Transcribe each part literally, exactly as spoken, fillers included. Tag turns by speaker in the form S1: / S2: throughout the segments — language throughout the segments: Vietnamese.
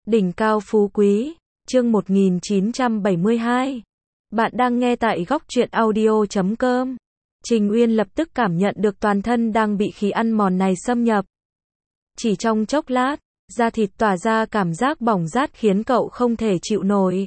S1: Đỉnh cao phú quý, chương một nghìn chín trăm bảy mươi hai. Bạn đang nghe tại góc truyện audio chấm com. Trình Uyên lập tức cảm nhận được toàn thân đang bị khí ăn mòn này xâm nhập. Chỉ trong chốc lát, da thịt tỏa ra cảm giác bỏng rát khiến cậu không thể chịu nổi.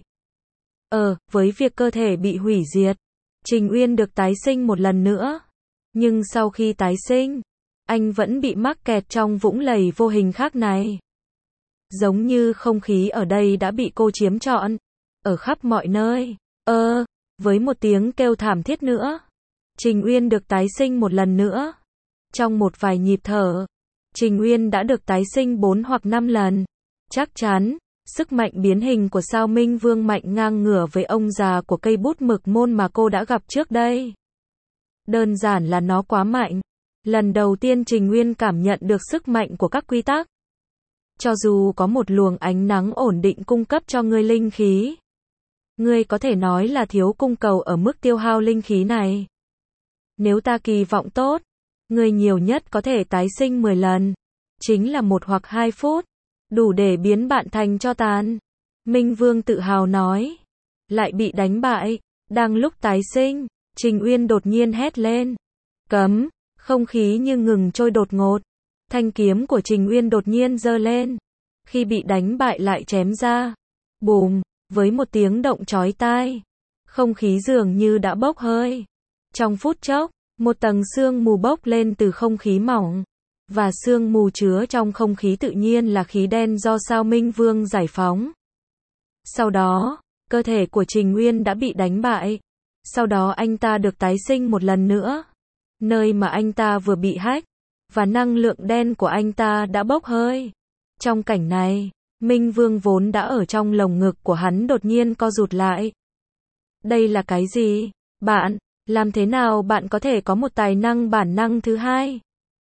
S1: Ờ, với việc cơ thể bị hủy diệt, Trình Uyên được tái sinh một lần nữa. Nhưng sau khi tái sinh, anh vẫn bị mắc kẹt trong vũng lầy vô hình khác này. Giống như không khí ở đây đã bị cô chiếm trọn, ở khắp mọi nơi. Ơ, với một tiếng kêu thảm thiết nữa, Trình Uyên được tái sinh một lần nữa. Trong một vài nhịp thở, Trình Uyên đã được tái sinh bốn hoặc năm lần. Chắc chắn, sức mạnh biến hình của Sao Minh Vương mạnh ngang ngửa với ông già của cây bút mực môn mà cô đã gặp trước đây. Đơn giản là nó quá mạnh. Lần đầu tiên Trình Uyên cảm nhận được sức mạnh của các quy tắc. Cho dù có một luồng ánh nắng ổn định cung cấp cho ngươi linh khí, ngươi có thể nói là thiếu cung cầu ở mức tiêu hao linh khí này. Nếu ta kỳ vọng tốt, ngươi nhiều nhất có thể tái sinh mười lần, chính là một hoặc hai phút, đủ để biến bạn thành tro tàn. Minh Vương tự hào nói, lại bị đánh bại. Đang lúc tái sinh, Trình Uyên đột nhiên hét lên, cấm, không khí như ngừng trôi đột ngột. Thanh kiếm của Trình Uyên đột nhiên giơ lên, khi bị đánh bại lại chém ra. Bùm, với một tiếng động chói tai, không khí dường như đã bốc hơi. Trong phút chốc, một tầng sương mù bốc lên từ không khí mỏng, và sương mù chứa trong không khí tự nhiên là khí đen do Sao Minh Vương giải phóng. Sau đó, cơ thể của Trình Uyên đã bị đánh bại. Sau đó anh ta được tái sinh một lần nữa, nơi mà anh ta vừa bị hack, và năng lượng đen của anh ta đã bốc hơi. Trong cảnh này, Minh Vương vốn đã ở trong lồng ngực của hắn đột nhiên co rụt lại. Đây là cái gì? Bạn, làm thế nào bạn có thể có một tài năng bản năng thứ hai?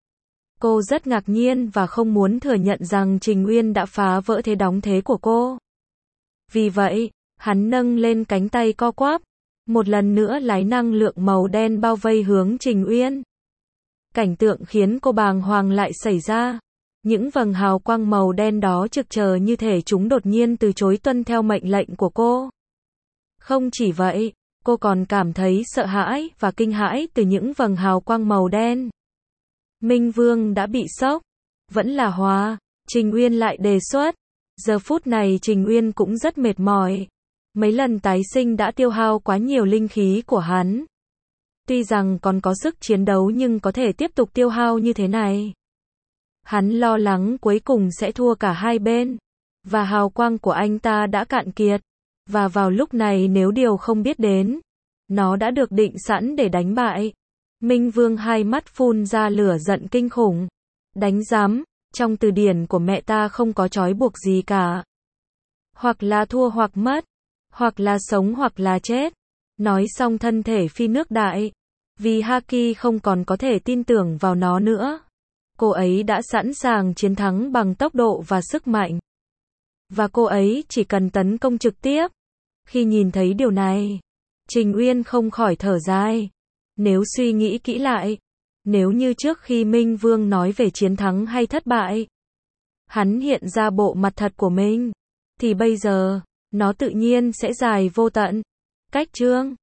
S1: Cô rất ngạc nhiên và không muốn thừa nhận rằng Trình Uyên đã phá vỡ thế đóng thế của cô. Vì vậy, hắn nâng lên cánh tay co quắp, một lần nữa lái năng lượng màu đen bao vây hướng Trình Uyên. Cảnh tượng khiến cô bàng hoàng lại xảy ra. Những vầng hào quang màu đen đó trực chờ như thể chúng đột nhiên từ chối tuân theo mệnh lệnh của cô. Không chỉ vậy, cô còn cảm thấy sợ hãi và kinh hãi từ những vầng hào quang màu đen. Minh Vương đã bị sốc. Vẫn là Hòa, Trình Uyên lại đề xuất. Giờ phút này Trình Uyên cũng rất mệt mỏi. Mấy lần tái sinh đã tiêu hao quá nhiều linh khí của hắn. Tuy rằng còn có sức chiến đấu nhưng có thể tiếp tục tiêu hao như thế này. Hắn lo lắng cuối cùng sẽ thua cả hai bên. Và hào quang của anh ta đã cạn kiệt. Và vào lúc này nếu điều không biết đến, nó đã được định sẵn để đánh bại. Minh Vương hai mắt phun ra lửa giận kinh khủng. Đánh giám, trong từ điển của mẹ ta không có trói buộc gì cả. Hoặc là thua hoặc mất, hoặc là sống hoặc là chết. Nói xong thân thể phi nước đại. Vì Haki không còn có thể tin tưởng vào nó nữa. Cô ấy đã sẵn sàng chiến thắng bằng tốc độ và sức mạnh. Và cô ấy chỉ cần tấn công trực tiếp. Khi nhìn thấy điều này, Trình Uyên không khỏi thở dài. Nếu suy nghĩ kỹ lại, nếu như trước khi Minh Vương nói về chiến thắng hay thất bại, hắn hiện ra bộ mặt thật của mình, thì bây giờ, nó tự nhiên sẽ dài vô tận. Cách chương